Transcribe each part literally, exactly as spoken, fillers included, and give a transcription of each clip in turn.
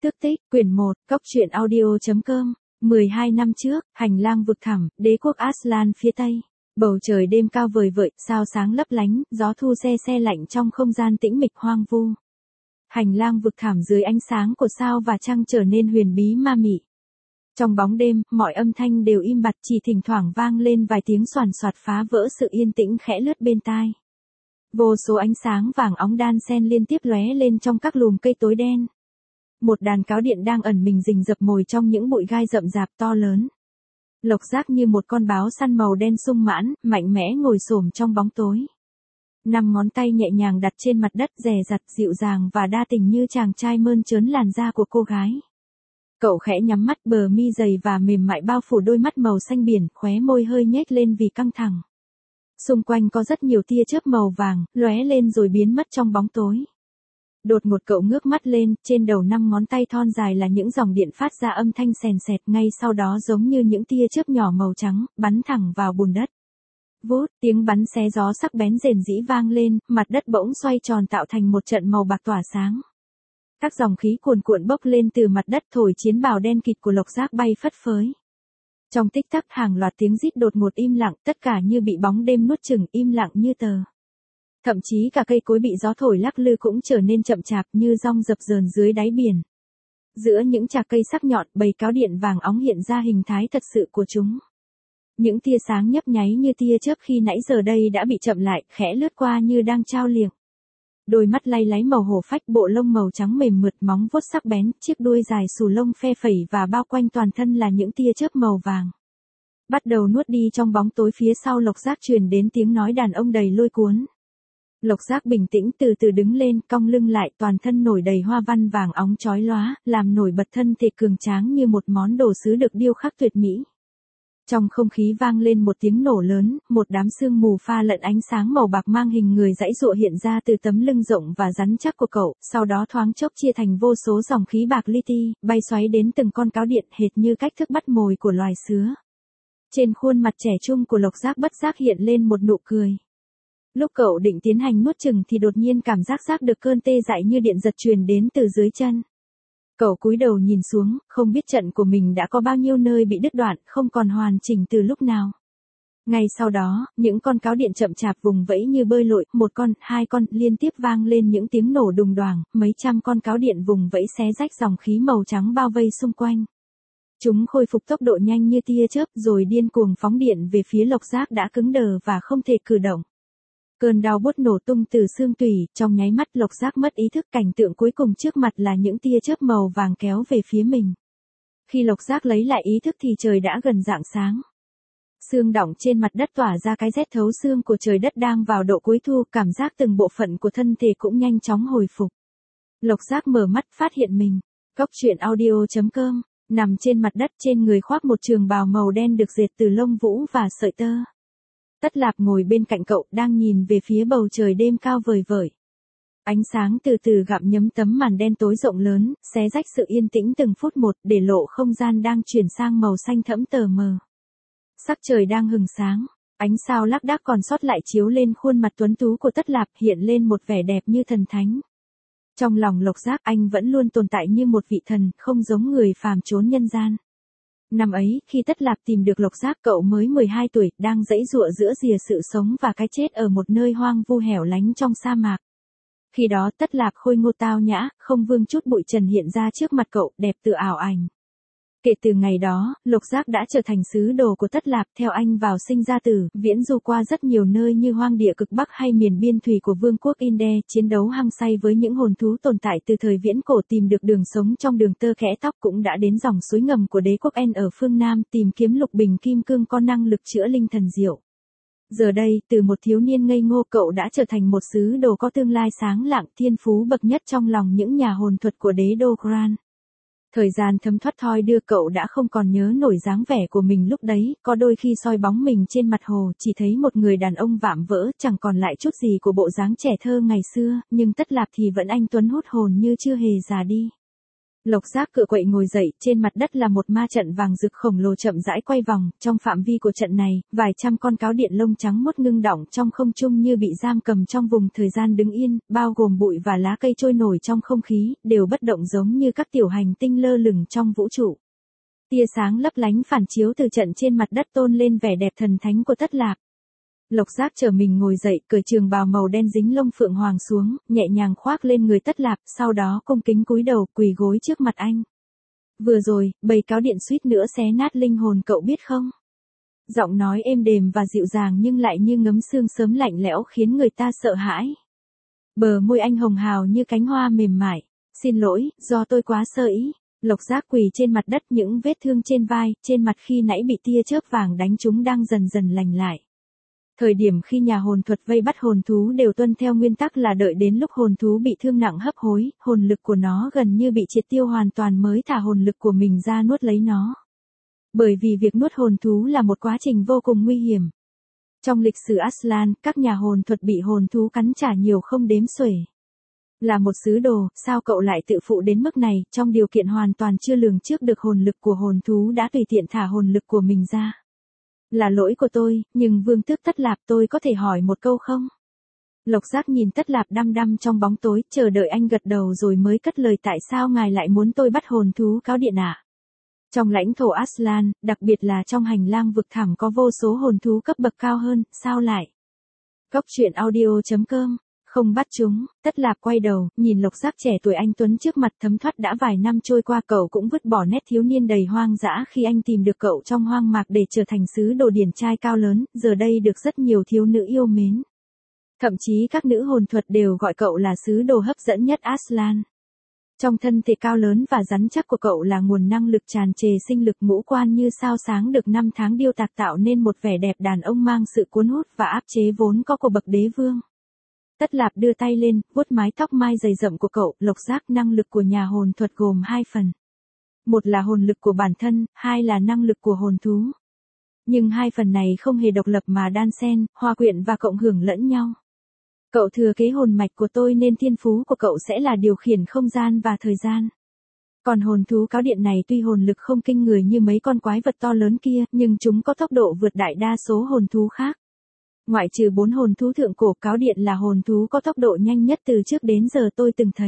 Tước tích, quyển một, cóc truyện audio.com, mười hai năm trước, hành lang vực thẳm, đế quốc Aslan phía tây. Bầu trời đêm cao vời vợi, sao sáng lấp lánh, gió thu se se lạnh trong không gian tĩnh mịch hoang vu. Hành lang vực thẳm dưới ánh sáng của sao và trăng trở nên huyền bí ma mị. Trong bóng đêm, mọi âm thanh đều im bặt, chỉ thỉnh thoảng vang lên vài tiếng xoàn xoạt phá vỡ sự yên tĩnh khẽ lướt bên tai. Vô số ánh sáng vàng óng đan xen liên tiếp lóe lên trong các lùm cây tối đen. Một đàn cáo điện đang ẩn mình rình rập mồi trong những bụi gai rậm rạp to lớn. Lộc Giác như một con báo săn màu đen sung mãn, mạnh mẽ ngồi xổm trong bóng tối. Năm ngón tay nhẹ nhàng đặt trên mặt đất, dè dặt, dịu dàng và đa tình như chàng trai mơn trớn làn da của cô gái. Cậu khẽ nhắm mắt, bờ mi dày và mềm mại bao phủ đôi mắt màu xanh biển, khóe môi hơi nhếch lên vì căng thẳng. Xung quanh có rất nhiều tia chớp màu vàng, lóe lên rồi biến mất trong bóng tối. Đột ngột cậu ngước mắt lên, trên đầu năm ngón tay thon dài là những dòng điện phát ra âm thanh sèn sẹt, ngay sau đó giống như những tia chớp nhỏ màu trắng, bắn thẳng vào bùn đất. Vút, tiếng bắn xé gió sắc bén rền rĩ vang lên, mặt đất bỗng xoay tròn tạo thành một trận màu bạc tỏa sáng. Các dòng khí cuồn cuộn bốc lên từ mặt đất thổi chiến bào đen kịt của Lộc Giác bay phất phới. Trong tích tắc hàng loạt tiếng rít đột ngột im lặng, tất cả như bị bóng đêm nuốt chửng, im lặng như tờ. Thậm chí cả cây cối bị gió thổi lắc lư cũng trở nên chậm chạp như dong dập dờn dưới đáy biển. Giữa những chạc cây sắc nhọn, bầy cáo điện vàng óng hiện ra hình thái thật sự của chúng. Những tia sáng nhấp nháy như tia chớp khi nãy giờ đây đã bị chậm lại, khẽ lướt qua như đang trao liệng. Đôi mắt lay láy màu hổ phách, bộ lông màu trắng mềm mượt, móng vuốt sắc bén, chiếc đuôi dài xù lông phe phẩy và bao quanh toàn thân là những tia chớp màu vàng. Bắt đầu nuốt đi trong bóng tối phía sau Lộc Giác truyền đến tiếng nói đàn ông đầy lôi cuốn. Lộc Giác bình tĩnh từ từ đứng lên, cong lưng lại, toàn thân nổi đầy hoa văn vàng óng chói lóa, làm nổi bật thân thể cường tráng như một món đồ sứ được điêu khắc tuyệt mỹ. Trong không khí vang lên một tiếng nổ lớn, một đám sương mù pha lẫn ánh sáng màu bạc mang hình người giãy giụa hiện ra từ tấm lưng rộng và rắn chắc của cậu, sau đó thoáng chốc chia thành vô số dòng khí bạc li ti, bay xoáy đến từng con cáo điện hệt như cách thức bắt mồi của loài sứa. Trên khuôn mặt trẻ trung của Lộc Giác bất giác hiện lên một nụ cười. Lúc cậu định tiến hành nuốt chửng thì đột nhiên cảm giác giác được cơn tê dại như điện giật truyền đến từ dưới chân. Cậu cúi đầu nhìn xuống, không biết trận của mình đã có bao nhiêu nơi bị đứt đoạn, không còn hoàn chỉnh từ lúc nào. Ngay sau đó, những con cáo điện chậm chạp vùng vẫy như bơi lội, một con, hai con, liên tiếp vang lên những tiếng nổ đùng đoàng, mấy trăm con cáo điện vùng vẫy xé rách dòng khí màu trắng bao vây xung quanh. Chúng khôi phục tốc độ nhanh như tia chớp rồi điên cuồng phóng điện về phía Lộc Giác đã cứng đờ và không thể cử động. Cơn đau buốt nổ tung từ xương tủy, trong nháy mắt Lộc Giác mất ý thức, cảnh tượng cuối cùng trước mặt là những tia chớp màu vàng kéo về phía mình. Khi Lộc Giác lấy lại ý thức thì trời đã gần rạng sáng. Sương đọng trên mặt đất tỏa ra cái rét thấu xương của trời đất đang vào độ cuối thu, cảm giác từng bộ phận của thân thể cũng nhanh chóng hồi phục. Lộc Giác mở mắt phát hiện mình. Cóc truyện audio.com, nằm trên mặt đất, trên người khoác một trường bào màu đen được dệt từ lông vũ và sợi tơ. Tất Lạp ngồi bên cạnh cậu, đang nhìn về phía bầu trời đêm cao vời vợi. Ánh sáng từ từ gặm nhấm tấm màn đen tối rộng lớn, xé rách sự yên tĩnh từng phút một, để lộ không gian đang chuyển sang màu xanh thẫm tờ mờ. Sắc trời đang hừng sáng, ánh sao lác đác còn sót lại chiếu lên khuôn mặt tuấn tú của Tất Lạp, hiện lên một vẻ đẹp như thần thánh. Trong lòng Lộc Giác, anh vẫn luôn tồn tại như một vị thần, không giống người phàm trốn nhân gian. Năm ấy, khi Tất Lạp tìm được Lộc Giác, cậu mới mười hai tuổi, đang giãy giụa giữa rìa sự sống và cái chết ở một nơi hoang vu hẻo lánh trong sa mạc. Khi đó Tất Lạp khôi ngô tao nhã, không vương chút bụi trần hiện ra trước mặt cậu, đẹp tự ảo ảnh. Kể từ ngày đó, Lộc Giác đã trở thành sứ đồ của Tất Lạp, theo anh vào sinh ra tử, viễn du qua rất nhiều nơi như hoang địa cực Bắc hay miền biên thủy của vương quốc Inde, chiến đấu hăng say với những hồn thú tồn tại từ thời viễn cổ, tìm được đường sống trong đường tơ kẽ tóc, cũng đã đến dòng suối ngầm của đế quốc En ở phương Nam, tìm kiếm lục bình kim cương có năng lực chữa linh thần diệu. Giờ đây, từ một thiếu niên ngây ngô, cậu đã trở thành một sứ đồ có tương lai sáng lạng, thiên phú bậc nhất trong lòng những nhà hồn thuật của đế đô Gran. Thời gian thấm thoát thoi đưa cậu đã không còn nhớ nổi dáng vẻ của mình lúc đấy, có đôi khi soi bóng mình trên mặt hồ, chỉ thấy một người đàn ông vạm vỡ, chẳng còn lại chút gì của bộ dáng trẻ thơ ngày xưa, nhưng Tất Lạp thì vẫn anh tuấn hút hồn như chưa hề già đi. Lộc Giác cựa quậy ngồi dậy, trên mặt đất là một ma trận vàng rực khổng lồ chậm rãi quay vòng, trong phạm vi của trận này, vài trăm con cáo điện lông trắng muốt ngưng đọng trong không trung như bị giam cầm trong vùng thời gian đứng yên, bao gồm bụi và lá cây trôi nổi trong không khí, đều bất động giống như các tiểu hành tinh lơ lửng trong vũ trụ. Tia sáng lấp lánh phản chiếu từ trận trên mặt đất tôn lên vẻ đẹp thần thánh của Tất Lạp. Lộc Giác trở mình ngồi dậy, cởi trường bào màu đen dính lông phượng hoàng xuống, nhẹ nhàng khoác lên người Tất Lạp, sau đó cung kính cúi đầu, quỳ gối trước mặt anh. Vừa rồi, bầy cáo điện suýt nữa xé nát linh hồn cậu biết không? Giọng nói êm đềm và dịu dàng nhưng lại như ngấm sương sớm lạnh lẽo khiến người ta sợ hãi. Bờ môi anh hồng hào như cánh hoa mềm mại. Xin lỗi, do tôi quá sơ ý. Lộc Giác quỳ trên mặt đất, những vết thương trên vai, trên mặt khi nãy bị tia chớp vàng đánh trúng đang dần dần lành lại. Thời điểm khi nhà hồn thuật vây bắt hồn thú đều tuân theo nguyên tắc là đợi đến lúc hồn thú bị thương nặng hấp hối, hồn lực của nó gần như bị triệt tiêu hoàn toàn mới thả hồn lực của mình ra nuốt lấy nó. Bởi vì việc nuốt hồn thú là một quá trình vô cùng nguy hiểm. Trong lịch sử Aslan, các nhà hồn thuật bị hồn thú cắn trả nhiều không đếm xuể. Là một sứ đồ, sao cậu lại tự phụ đến mức này, trong điều kiện hoàn toàn chưa lường trước được hồn lực của hồn thú đã tùy tiện thả hồn lực của mình ra. Là lỗi của tôi, nhưng Vương Tước Tất Lạp tôi có thể hỏi một câu không? Lộc Giác nhìn Tất Lạp đăm đăm trong bóng tối, chờ đợi anh gật đầu rồi mới cất lời tại sao ngài lại muốn tôi bắt hồn thú cáo điện ạ? À? Trong lãnh thổ Aslan, đặc biệt là trong hành lang vực thẳm có vô số hồn thú cấp bậc cao hơn, sao lại? Cốc truyện audio chấm com Không bắt chúng. Tất Lạp quay đầu, nhìn Lộc Giác trẻ tuổi anh tuấn trước mặt, thấm thoát đã vài năm trôi qua cậu cũng vứt bỏ nét thiếu niên đầy hoang dã khi anh tìm được cậu trong hoang mạc để trở thành sứ đồ điển trai cao lớn, giờ đây được rất nhiều thiếu nữ yêu mến. Thậm chí các nữ hồn thuật đều gọi cậu là sứ đồ hấp dẫn nhất Aslan. Trong thân thể cao lớn và rắn chắc của cậu là nguồn năng lực tràn trề sinh lực, ngũ quan như sao sáng được năm tháng điêu tạc tạo nên một vẻ đẹp đàn ông mang sự cuốn hút và áp chế vốn có của bậc đế vương. Tất Lạp đưa tay lên, vuốt mái tóc mai dày rậm của cậu. Lộc Giác, năng lực của nhà hồn thuật gồm hai phần. Một là hồn lực của bản thân, hai là năng lực của hồn thú. Nhưng hai phần này không hề độc lập mà đan xen, hòa quyện và cộng hưởng lẫn nhau. Cậu thừa kế hồn mạch của tôi nên thiên phú của cậu sẽ là điều khiển không gian và thời gian. Còn hồn thú cáo điện này tuy hồn lực không kinh người như mấy con quái vật to lớn kia, nhưng chúng có tốc độ vượt đại đa số hồn thú khác. Ngoại trừ bốn hồn thú thượng cổ, cáo điện là hồn thú có tốc độ nhanh nhất từ trước đến giờ tôi từng thấy.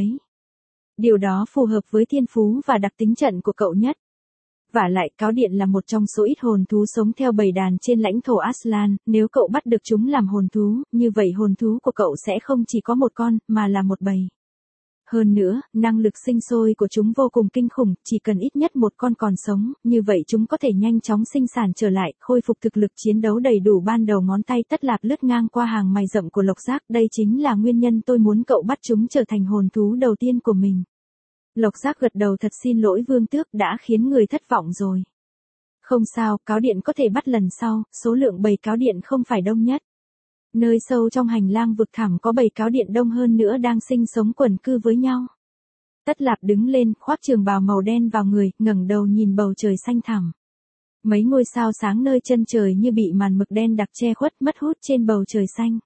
Điều đó phù hợp với thiên phú và đặc tính trận của cậu nhất. Vả lại, cáo điện là một trong số ít hồn thú sống theo bầy đàn trên lãnh thổ Aslan, nếu cậu bắt được chúng làm hồn thú, như vậy hồn thú của cậu sẽ không chỉ có một con, mà là một bầy. Hơn nữa, năng lực sinh sôi của chúng vô cùng kinh khủng, chỉ cần ít nhất một con còn sống, như vậy chúng có thể nhanh chóng sinh sản trở lại, khôi phục thực lực chiến đấu đầy đủ ban đầu. Ngón tay Tất Lạp lướt ngang qua hàng mày rậm của Lộc Giác, đây chính là nguyên nhân tôi muốn cậu bắt chúng trở thành hồn thú đầu tiên của mình. Lộc Giác gật đầu, thật xin lỗi Vương Tước, đã khiến người thất vọng rồi. Không sao, cáo điện có thể bắt lần sau, số lượng bầy cáo điện không phải đông nhất. Nơi sâu trong hành lang vực thẳm có bầy cáo điện đông hơn nữa đang sinh sống quần cư với nhau. Tất Lạp đứng lên, khoác trường bào màu đen vào người, ngẩng đầu nhìn bầu trời xanh thẳm. Mấy ngôi sao sáng nơi chân trời như bị màn mực đen đặc che khuất mất hút trên bầu trời xanh.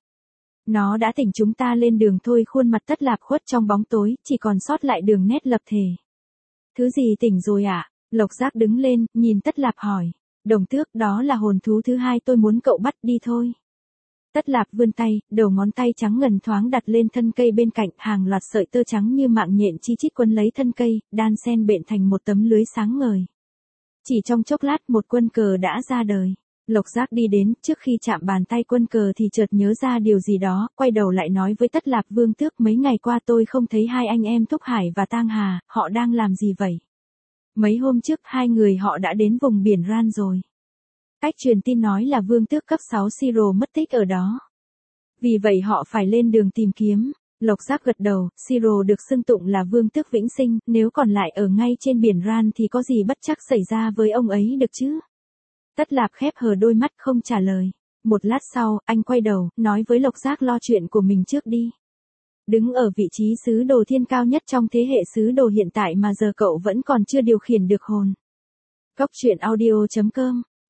Nó đã tỉnh chúng ta lên đường thôi. Khuôn mặt Tất Lạp khuất trong bóng tối, chỉ còn sót lại đường nét lập thể. Thứ gì tỉnh rồi ạ? À? Lộc Giác đứng lên, nhìn Tất Lạp hỏi. Đồng Tước, đó là hồn thú thứ hai tôi muốn cậu bắt, đi thôi. Tất Lạp vươn tay, đầu ngón tay trắng ngần thoáng đặt lên thân cây bên cạnh, hàng loạt sợi tơ trắng như mạng nhện chi chít quấn lấy thân cây, đan xen bện thành một tấm lưới sáng ngời. Chỉ trong chốc lát một quân cờ đã ra đời. Lộc Giác đi đến, trước khi chạm bàn tay quân cờ thì chợt nhớ ra điều gì đó, quay đầu lại nói với Tất Lạp, Vương Tước, mấy ngày qua tôi không thấy hai anh em Thúc Hải và Tang Hà, họ đang làm gì vậy? Mấy hôm trước hai người họ đã đến vùng biển Ran rồi. Cách truyền tin nói là Vương Tước cấp sáu Siro mất tích ở đó. Vì vậy họ phải lên đường tìm kiếm. Lộc Giác gật đầu, Siro được xưng tụng là Vương Tước vĩnh sinh, nếu còn lại ở ngay trên biển Ran thì có gì bất trắc xảy ra với ông ấy được chứ? Tất Lạp khép hờ đôi mắt không trả lời. Một lát sau, anh quay đầu, nói với Lộc Giác lo chuyện của mình trước đi. Đứng ở vị trí sứ đồ thiên cao nhất trong thế hệ sứ đồ hiện tại mà giờ cậu vẫn còn chưa điều khiển được hồn. Cốc truyện audio chấm com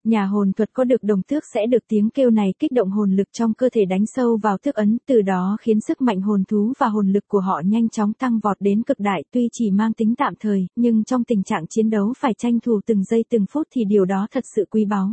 Nhà hồn thuật có được đồng tước sẽ được tiếng kêu này kích động hồn lực trong cơ thể đánh sâu vào tước ấn, từ đó khiến sức mạnh hồn thú và hồn lực của họ nhanh chóng tăng vọt đến cực đại, tuy chỉ mang tính tạm thời, nhưng trong tình trạng chiến đấu phải tranh thủ từng giây từng phút thì điều đó thật sự quý báu.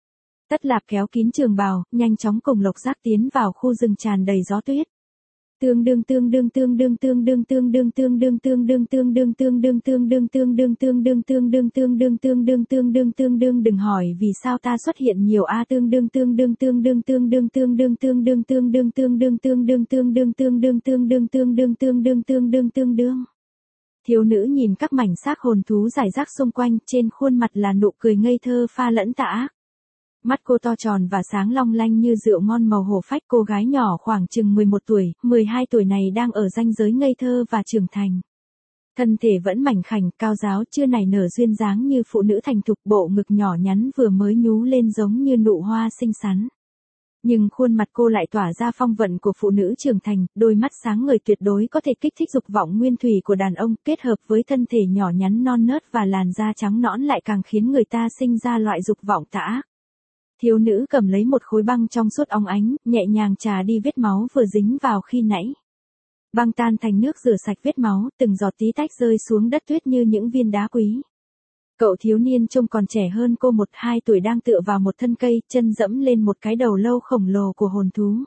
Tất Lạp kéo kín trường bào, nhanh chóng cùng Lộc Giác tiến vào khu rừng tràn đầy gió tuyết. Tương đương tương đương tương đương tương đương tương đương tương đương tương đương tương đương tương đương tương đương tương đương tương đương tương đương tương đương tương đương tương đương tương đương đừng hỏi vì sao ta xuất hiện nhiều a tương đương tương đương tương đương tương đương tương đương tương đương tương đương tương đương tương đương tương đương tương đương tương đương tương đương tương đương tương đương tương đương. Thiếu nữ nhìn các mảnh xác hồn thú rải rác xung quanh, trên khuôn mặt là nụ cười ngây thơ pha lẫn tà ác. Mắt cô to tròn và sáng long lanh như rượu ngon màu hổ phách, cô gái nhỏ khoảng chừng mười một tuổi, mười hai tuổi này đang ở ranh giới ngây thơ và trưởng thành. Thân thể vẫn mảnh khảnh, cao ráo, chưa nảy nở duyên dáng như phụ nữ thành thục, bộ ngực nhỏ nhắn vừa mới nhú lên giống như nụ hoa xinh xắn. Nhưng khuôn mặt cô lại tỏa ra phong vận của phụ nữ trưởng thành, đôi mắt sáng ngời tuyệt đối có thể kích thích dục vọng nguyên thủy của đàn ông, kết hợp với thân thể nhỏ nhắn non nớt và làn da trắng nõn lại càng khiến người ta sinh ra loại dục vọng tà ác. Thiếu nữ cầm lấy một khối băng trong suốt óng ánh, nhẹ nhàng chà đi vết máu vừa dính vào khi nãy. Băng tan thành nước rửa sạch vết máu, từng giọt tí tách rơi xuống đất tuyết như những viên đá quý. Cậu thiếu niên trông còn trẻ hơn cô một hai tuổi đang tựa vào một thân cây, chân dẫm lên một cái đầu lâu khổng lồ của hồn thú.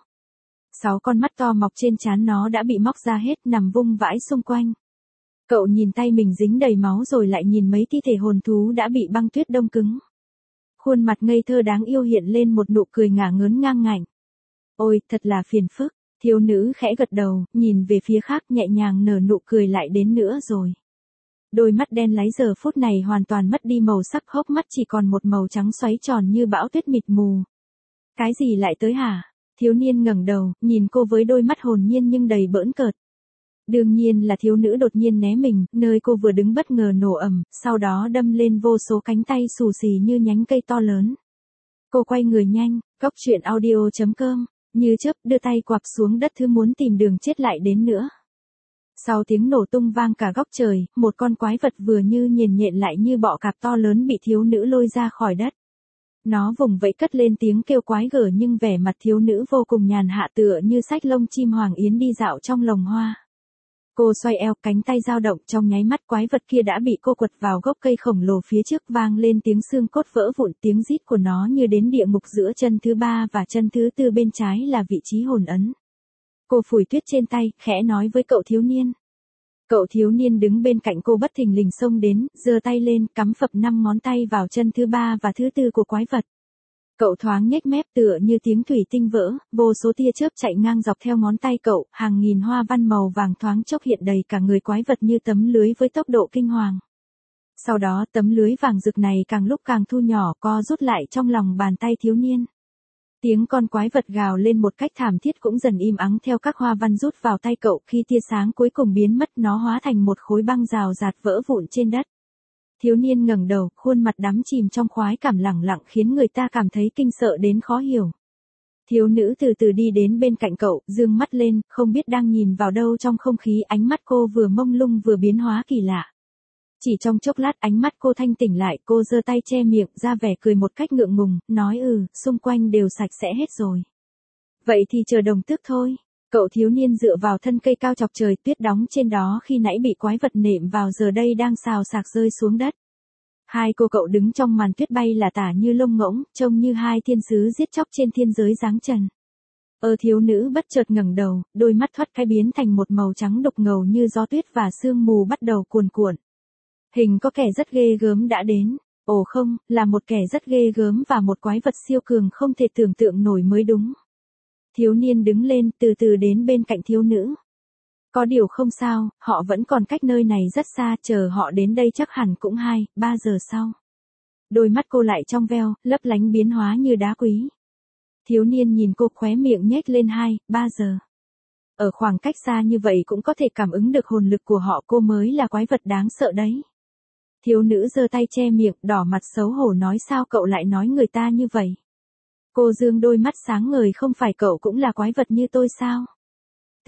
Sáu con mắt to mọc trên trán nó đã bị móc ra hết, nằm vung vãi xung quanh. Cậu nhìn tay mình dính đầy máu rồi lại nhìn mấy thi thể hồn thú đã bị băng tuyết đông cứng. Khuôn mặt ngây thơ đáng yêu hiện lên một nụ cười ngả ngớn ngang ngạnh. Ôi, thật là phiền phức. Thiếu nữ khẽ gật đầu, nhìn về phía khác nhẹ nhàng nở nụ cười lại đến nữa rồi. Đôi mắt đen láy giờ phút này hoàn toàn mất đi màu sắc, hốc mắt chỉ còn một màu trắng xoáy tròn như bão tuyết mịt mù. Cái gì lại tới hả? Thiếu niên ngẩng đầu, nhìn cô với đôi mắt hồn nhiên nhưng đầy bỡn cợt. Đương nhiên là thiếu nữ đột nhiên né mình, nơi cô vừa đứng bất ngờ nổ ầm, sau đó đâm lên vô số cánh tay xù xì như nhánh cây to lớn. Cô quay người nhanh, góc truyện audio chấm com, như chớp đưa tay quặp xuống đất thứ muốn tìm đường chết lại đến nữa. Sau tiếng nổ tung vang cả góc trời, một con quái vật vừa như nhền nhện lại như bọ cạp to lớn bị thiếu nữ lôi ra khỏi đất. Nó vùng vẫy cất lên tiếng kêu quái gở nhưng vẻ mặt thiếu nữ vô cùng nhàn hạ tựa như xách lông chim hoàng yến đi dạo trong lồng hoa. Cô xoay eo, cánh tay dao động, trong nháy mắt quái vật kia đã bị cô quật vào gốc cây khổng lồ phía trước, vang lên tiếng xương cốt vỡ vụn, tiếng rít của nó như đến địa ngục. Giữa chân thứ ba và chân thứ tư bên trái là vị trí hồn ấn. Cô phủi tuyết trên tay, khẽ nói với cậu thiếu niên. Cậu thiếu niên đứng bên cạnh cô bất thình lình xông đến, giơ tay lên, cắm phập năm ngón tay vào chân thứ ba và thứ tư của quái vật. Cậu thoáng nhếch mép tựa như tiếng thủy tinh vỡ, vô số tia chớp chạy ngang dọc theo ngón tay cậu, hàng nghìn hoa văn màu vàng thoáng chốc hiện đầy cả người quái vật như tấm lưới với tốc độ kinh hoàng. Sau đó tấm lưới vàng rực này càng lúc càng thu nhỏ, co rút lại trong lòng bàn tay thiếu niên. Tiếng con quái vật gào lên một cách thảm thiết cũng dần im ắng theo các hoa văn rút vào tay cậu, khi tia sáng cuối cùng biến mất nó hóa thành một khối băng rào rạt vỡ vụn trên đất. Thiếu niên ngẩng đầu, khuôn mặt đắm chìm trong khoái cảm lẳng lặng khiến người ta cảm thấy kinh sợ đến khó hiểu. Thiếu nữ từ từ đi đến bên cạnh cậu, dương mắt lên, không biết đang nhìn vào đâu trong không khí, ánh mắt cô vừa mông lung vừa biến hóa kỳ lạ. Chỉ trong chốc lát ánh mắt cô thanh tỉnh lại, cô giơ tay che miệng, ra vẻ cười một cách ngượng ngùng, nói ừ, xung quanh đều sạch sẽ hết rồi. Vậy thì chờ đồng tước thôi. Cậu thiếu niên dựa vào thân cây cao chọc trời, tuyết đóng trên đó khi nãy bị quái vật nện vào giờ đây đang xào xạc rơi xuống đất. Hai cô cậu đứng trong màn tuyết bay là tả như lông ngỗng, trông như hai thiên sứ giết chóc trên thiên giới giáng trần. Ơ thiếu nữ bất chợt ngẩng đầu, đôi mắt thoát cái biến thành một màu trắng đục ngầu như gió tuyết và sương mù bắt đầu cuồn cuộn. Hình có kẻ rất ghê gớm đã đến. Ồ không, là một kẻ rất ghê gớm và một quái vật siêu cường không thể tưởng tượng nổi mới đúng. Thiếu niên đứng lên, từ từ đến bên cạnh thiếu nữ. Có điều không sao, họ vẫn còn cách nơi này rất xa, chờ họ đến đây chắc hẳn cũng hai, ba giờ sau. Đôi mắt cô lại trong veo, lấp lánh biến hóa như đá quý. Thiếu niên nhìn cô, khóe miệng nhếch lên hai, ba giờ. Ở khoảng cách xa như vậy cũng có thể cảm ứng được hồn lực của họ, cô mới là quái vật đáng sợ đấy. Thiếu nữ giơ tay che miệng, đỏ mặt xấu hổ nói sao cậu lại nói người ta như vậy. Cô dương đôi mắt sáng ngời, không phải cậu cũng là quái vật như tôi sao?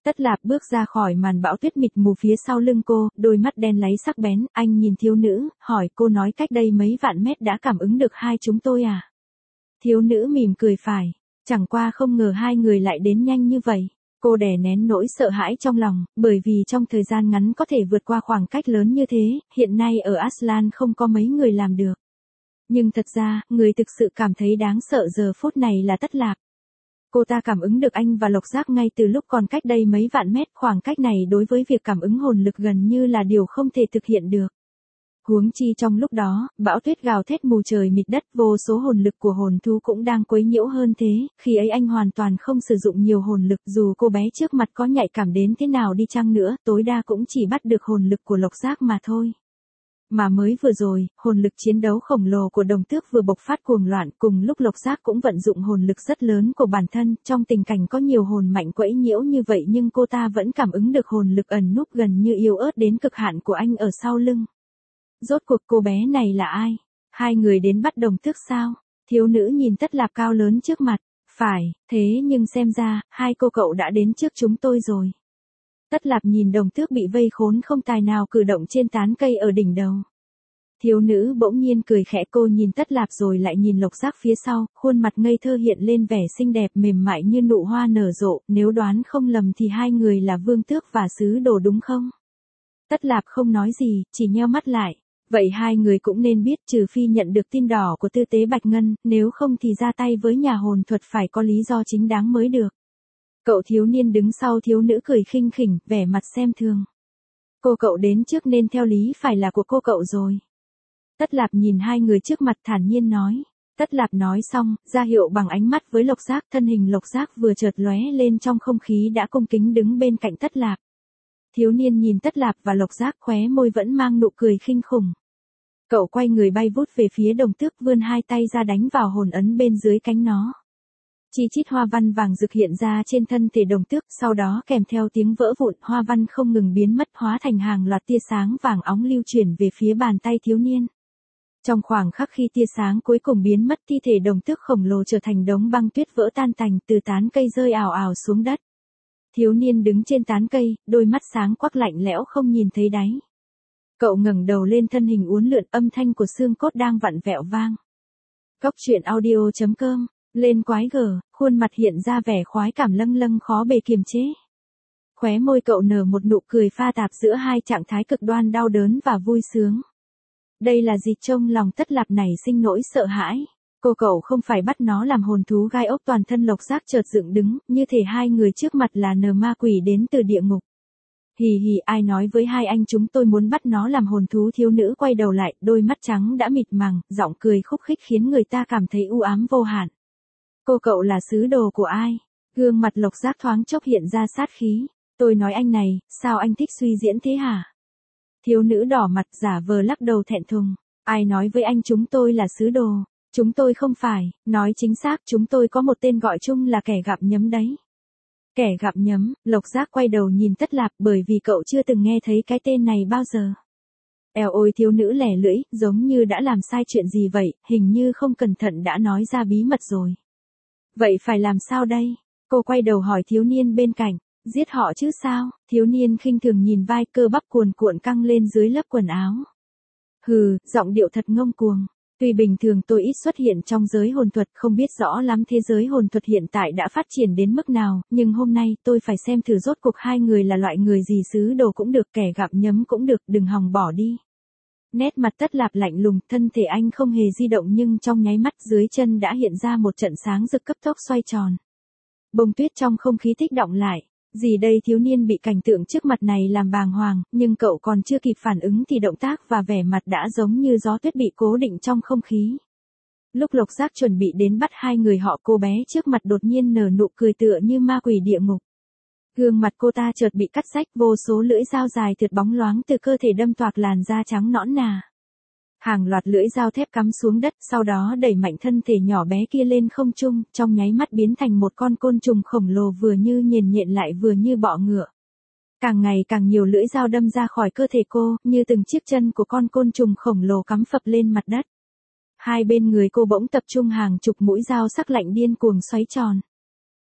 Tất Lạp bước ra khỏi màn bão tuyết mịt mù phía sau lưng cô, đôi mắt đen láy sắc bén, anh nhìn thiếu nữ, hỏi cô nói cách đây mấy vạn mét đã cảm ứng được hai chúng tôi à? Thiếu nữ mỉm cười phải, chẳng qua không ngờ hai người lại đến nhanh như vậy. Cô đè nén nỗi sợ hãi trong lòng, bởi vì trong thời gian ngắn có thể vượt qua khoảng cách lớn như thế, hiện nay ở Aslan không có mấy người làm được. Nhưng thật ra, người thực sự cảm thấy đáng sợ giờ phút này là Tất Lạp. Cô ta cảm ứng được anh và Lộc Giác ngay từ lúc còn cách đây mấy vạn mét, khoảng cách này đối với việc cảm ứng hồn lực gần như là điều không thể thực hiện được. Huống chi trong lúc đó, bão tuyết gào thét mù trời mịt đất, vô số hồn lực của hồn thú cũng đang quấy nhiễu hơn thế, khi ấy anh hoàn toàn không sử dụng nhiều hồn lực, dù cô bé trước mặt có nhạy cảm đến thế nào đi chăng nữa, tối đa cũng chỉ bắt được hồn lực của Lộc Giác mà thôi. Mà mới vừa rồi, hồn lực chiến đấu khổng lồ của Đồng Tước vừa bộc phát cuồng loạn, cùng lúc Lộc Giác cũng vận dụng hồn lực rất lớn của bản thân, trong tình cảnh có nhiều hồn mạnh quấy nhiễu như vậy nhưng cô ta vẫn cảm ứng được hồn lực ẩn núp gần như yếu ớt đến cực hạn của anh ở sau lưng. Rốt cuộc cô bé này là ai? Hai người đến bắt Đồng Tước sao? Thiếu nữ nhìn Tất Lạp cao lớn trước mặt. Phải, thế nhưng xem ra, hai cô cậu đã đến trước chúng tôi rồi. Tất Lạp nhìn Đồng Tước bị vây khốn không tài nào cử động trên tán cây ở đỉnh đầu. Thiếu nữ bỗng nhiên cười khẽ, cô nhìn Tất Lạp rồi lại nhìn Lộc Giác phía sau, khuôn mặt ngây thơ hiện lên vẻ xinh đẹp mềm mại như nụ hoa nở rộ, nếu đoán không lầm thì hai người là Vương Tước và Sứ Đồ đúng không? Tất Lạp không nói gì, chỉ nheo mắt lại. Vậy hai người cũng nên biết, trừ phi nhận được tin đỏ của tư tế Bạch Ngân, nếu không thì ra tay với nhà hồn thuật phải có lý do chính đáng mới được. Cậu thiếu niên đứng sau thiếu nữ cười khinh khỉnh, vẻ mặt xem thường. Cô cậu đến trước nên theo lý phải là của cô cậu rồi. Tất Lạp nhìn hai người trước mặt thản nhiên nói. Tất Lạp nói xong, ra hiệu bằng ánh mắt với Lộc Giác, thân hình Lộc Giác vừa chợt lóe lên trong không khí đã cung kính đứng bên cạnh Tất Lạp. Thiếu niên nhìn Tất Lạp và Lộc Giác, khóe môi vẫn mang nụ cười khinh khủng. Cậu quay người bay vút về phía Đồng Tước, vươn hai tay ra đánh vào hồn ấn bên dưới cánh nó. Chi chít hoa văn vàng rực hiện ra trên thân thể Đồng Tước, sau đó kèm theo tiếng vỡ vụn, hoa văn không ngừng biến mất, hóa thành hàng loạt tia sáng vàng óng lưu chuyển về phía bàn tay thiếu niên. Trong khoảng khắc khi tia sáng cuối cùng biến mất, thi thể Đồng Tước khổng lồ trở thành đống băng tuyết vỡ tan tành, từ tán cây rơi ào ào xuống đất. Thiếu niên đứng trên tán cây, đôi mắt sáng quắc lạnh lẽo không nhìn thấy đáy. Cậu ngẩng đầu lên, thân hình uốn lượn, âm thanh của xương cốt đang vặn vẹo vang. Cốc truyện audio chấm com, lên quái gở, khuôn mặt hiện ra vẻ khoái cảm lâng lâng khó bề kiềm chế. Khóe môi cậu nở một nụ cười pha tạp giữa hai trạng thái cực đoan đau đớn và vui sướng. Đây là gì? Trông lòng Tất Lạp này sinh nỗi sợ hãi. Cô cậu không phải bắt nó làm hồn thú gai ốc, toàn thân Lộc Giác chợt dựng đứng, như thể hai người trước mặt là nờ ma quỷ đến từ địa ngục. Hì hì, ai nói với hai anh chúng tôi muốn bắt nó làm hồn thú? Thiếu nữ quay đầu lại, đôi mắt trắng đã mịt màng, giọng cười khúc khích khiến người ta cảm thấy u ám vô hạn. Cô cậu là sứ đồ của ai? Gương mặt Lộc Giác thoáng chốc hiện ra sát khí. Tôi nói anh này, sao anh thích suy diễn thế hả? Thiếu nữ đỏ mặt giả vờ lắc đầu thẹn thùng. Ai nói với anh chúng tôi là sứ đồ? Chúng tôi không phải, nói chính xác chúng tôi có một tên gọi chung là kẻ gặm nhấm đấy. Kẻ gặm nhấm, Lộc Giác quay đầu nhìn Tất Lạp, bởi vì cậu chưa từng nghe thấy cái tên này bao giờ. Eo ôi, thiếu nữ lẻ lưỡi, giống như đã làm sai chuyện gì vậy, hình như không cẩn thận đã nói ra bí mật rồi. Vậy phải làm sao đây? Cô quay đầu hỏi thiếu niên bên cạnh. Giết họ chứ sao? Thiếu niên khinh thường nhìn vai, cơ bắp cuồn cuộn căng lên dưới lớp quần áo. Hừ, giọng điệu thật ngông cuồng. Tuy bình thường tôi ít xuất hiện trong giới hồn thuật, không biết rõ lắm thế giới hồn thuật hiện tại đã phát triển đến mức nào, nhưng hôm nay tôi phải xem thử rốt cuộc hai người là loại người gì. Sứ đồ cũng được, kẻ gặm nhấm cũng được, đừng hòng bỏ đi. Nét mặt Tất Lạp lạnh lùng, thân thể anh không hề di động nhưng trong nháy mắt dưới chân đã hiện ra một trận sáng rực cấp tốc xoay tròn. Bông tuyết trong không khí tích động lại. Gì đây? Thiếu niên bị cảnh tượng trước mặt này làm bàng hoàng, nhưng cậu còn chưa kịp phản ứng thì động tác và vẻ mặt đã giống như gió tuyết bị cố định trong không khí. Lúc Lộc Giác chuẩn bị đến bắt hai người họ, cô bé trước mặt đột nhiên nở nụ cười tựa như ma quỷ địa ngục. Gương mặt cô ta chợt bị cắt rách, vô số lưỡi dao dài thượt bóng loáng từ cơ thể đâm toạc làn da trắng nõn nà. Hàng loạt lưỡi dao thép cắm xuống đất, sau đó đẩy mạnh thân thể nhỏ bé kia lên không trung, trong nháy mắt biến thành một con côn trùng khổng lồ vừa như nhện nhện lại vừa như bọ ngựa. Càng ngày càng nhiều lưỡi dao đâm ra khỏi cơ thể cô, như từng chiếc chân của con côn trùng khổng lồ cắm phập lên mặt đất. Hai bên người cô bỗng tập trung hàng chục mũi dao sắc lạnh điên cuồng xoáy tròn.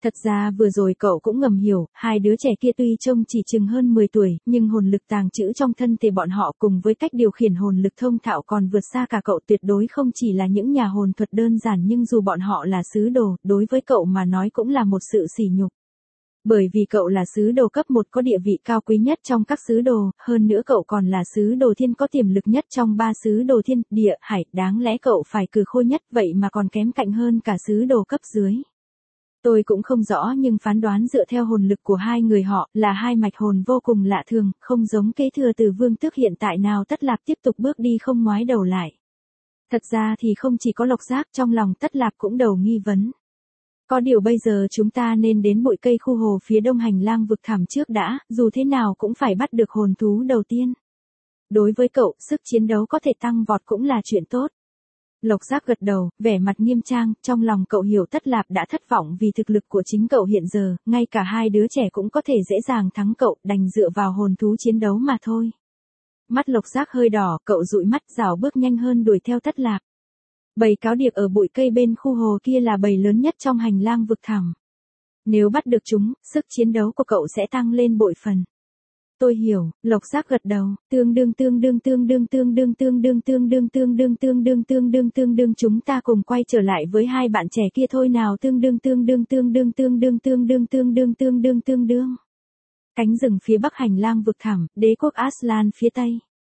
Thật ra vừa rồi cậu cũng ngầm hiểu, hai đứa trẻ kia tuy trông chỉ chừng hơn mười tuổi, nhưng hồn lực tàng trữ trong thân thể bọn họ cùng với cách điều khiển hồn lực thông thạo còn vượt xa cả cậu, tuyệt đối không chỉ là những nhà hồn thuật đơn giản, nhưng dù bọn họ là sứ đồ, đối với cậu mà nói cũng là một sự sỉ nhục. Bởi vì cậu là sứ đồ cấp một có địa vị cao quý nhất trong các sứ đồ, hơn nữa cậu còn là sứ đồ thiên có tiềm lực nhất trong ba sứ đồ thiên, địa, hải, đáng lẽ cậu phải cừ khôi nhất, vậy mà còn kém cạnh hơn cả sứ đồ cấp dưới. Tôi cũng không rõ, nhưng phán đoán dựa theo hồn lực của hai người họ là hai mạch hồn vô cùng lạ thường, không giống kế thừa từ Vương Tước hiện tại nào. Tất Lạp tiếp tục bước đi không ngoái đầu lại. Thật ra thì không chỉ có Lộc Giác, trong lòng Tất Lạp cũng đầu nghi vấn. Có điều bây giờ chúng ta nên đến bụi cây khu hồ phía đông hành lang vực thẳm trước đã, dù thế nào cũng phải bắt được hồn thú đầu tiên. Đối với cậu, sức chiến đấu có thể tăng vọt cũng là chuyện tốt. Lộc Giác gật đầu, vẻ mặt nghiêm trang, trong lòng cậu hiểu Tất Lạp đã thất vọng vì thực lực của chính cậu hiện giờ, ngay cả hai đứa trẻ cũng có thể dễ dàng thắng cậu, đành dựa vào hồn thú chiến đấu mà thôi. Mắt Lộc Giác hơi đỏ, cậu dụi mắt rảo bước nhanh hơn đuổi theo Tất Lạp. Bầy cáo điệp ở bụi cây bên khu hồ kia là bầy lớn nhất trong hành lang vực thẳm. Nếu bắt được chúng, sức chiến đấu của cậu sẽ tăng lên bội phần. Tôi hiểu, Lộc Giác gật đầu, tương đương tương đương tương đương tương đương tương đương tương đương tương đương tương đương tương đương tương đương chúng ta cùng quay trở lại với hai bạn trẻ kia thôi nào, tương đương tương đương tương đương tương đương tương đương tương đương tương đương tương đương. Cánh rừng phía bắc hành lang vực thẳm, đế quốc Aslan phía tây.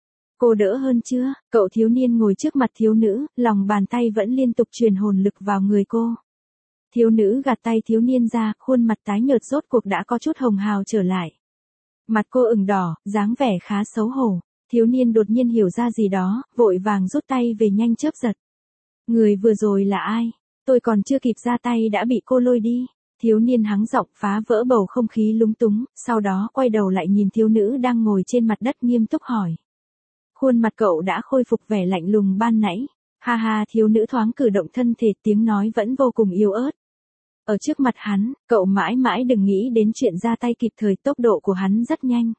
Cô đỡ hơn chưa? Cậu thiếu niên ngồi trước mặt thiếu nữ, lòng bàn tay vẫn liên tục truyền hồn lực vào người cô. Thiếu nữ gạt tay thiếu niên ra, khuôn mặt tái nhợt rốt cuộc đã có chút hồng hào trở lại. Mặt cô ửng đỏ, dáng vẻ khá xấu hổ. Thiếu niên đột nhiên hiểu ra gì đó, vội vàng rút tay về nhanh chớp giật. Người vừa rồi là ai? Tôi còn chưa kịp ra tay đã bị cô lôi đi. Thiếu niên hắng giọng phá vỡ bầu không khí lúng túng, sau đó quay đầu lại nhìn thiếu nữ đang ngồi trên mặt đất nghiêm túc hỏi. Khuôn mặt cậu đã khôi phục vẻ lạnh lùng ban nãy. Ha ha, thiếu nữ thoáng cử động thân thể, tiếng nói vẫn vô cùng yếu ớt. Ở trước mặt hắn, cậu mãi mãi đừng nghĩ đến chuyện ra tay kịp thời, tốc độ của hắn rất nhanh.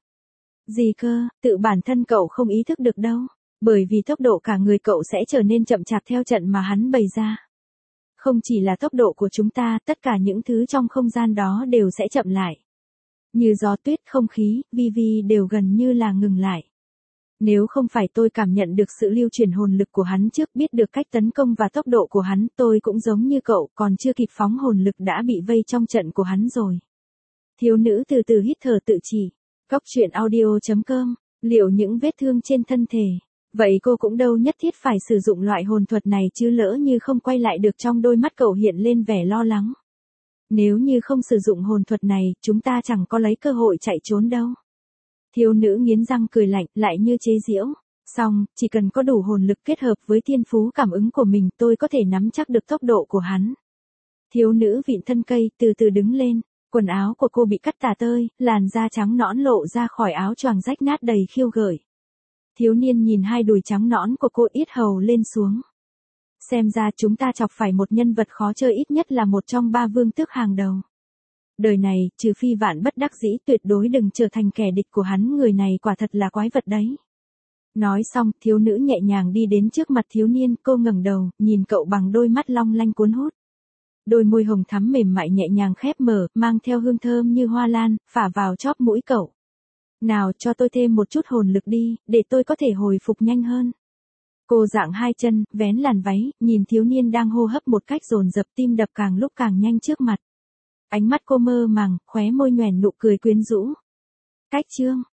Gì cơ, tự bản thân cậu không ý thức được đâu, bởi vì tốc độ cả người cậu sẽ trở nên chậm chạp theo trận mà hắn bày ra. Không chỉ là tốc độ của chúng ta, tất cả những thứ trong không gian đó đều sẽ chậm lại. Như gió tuyết, không khí, vi vi đều gần như là ngừng lại. Nếu không phải tôi cảm nhận được sự lưu chuyển hồn lực của hắn trước, biết được cách tấn công và tốc độ của hắn, tôi cũng giống như cậu, còn chưa kịp phóng hồn lực đã bị vây trong trận của hắn rồi. Thiếu nữ từ từ hít thở tự chỉ. Cóc truyện audio chấm com. Liệu những vết thương trên thân thể, vậy cô cũng đâu nhất thiết phải sử dụng loại hồn thuật này chứ, lỡ như không quay lại được. Trong đôi mắt cậu hiện lên vẻ lo lắng. Nếu như không sử dụng hồn thuật này, chúng ta chẳng có lấy cơ hội chạy trốn đâu. Thiếu nữ nghiến răng cười lạnh, lại như chế giễu. Xong, chỉ cần có đủ hồn lực kết hợp với thiên phú cảm ứng của mình, tôi có thể nắm chắc được tốc độ của hắn. Thiếu nữ vịn thân cây, từ từ đứng lên. Quần áo của cô bị cắt tả tơi, làn da trắng nõn lộ ra khỏi áo choàng rách nát đầy khiêu gợi. Thiếu niên nhìn hai đùi trắng nõn của cô, yết hầu lên xuống. Xem ra chúng ta chọc phải một nhân vật khó chơi, ít nhất là một trong ba vương tước hàng đầu. Đời này, trừ phi vạn bất đắc dĩ, tuyệt đối đừng trở thành kẻ địch của hắn, người này quả thật là quái vật đấy. Nói xong, thiếu nữ nhẹ nhàng đi đến trước mặt thiếu niên, cô ngẩng đầu, nhìn cậu bằng đôi mắt long lanh cuốn hút. Đôi môi hồng thắm mềm mại nhẹ nhàng khép mở, mang theo hương thơm như hoa lan, phả vào chóp mũi cậu. Nào, cho tôi thêm một chút hồn lực đi, để tôi có thể hồi phục nhanh hơn. Cô dạng hai chân, vén làn váy, nhìn thiếu niên đang hô hấp một cách dồn dập, tim đập càng lúc càng nhanh trước mặt. Ánh mắt cô mơ màng, khóe môi nhoẻn nụ cười quyến rũ. Cách chương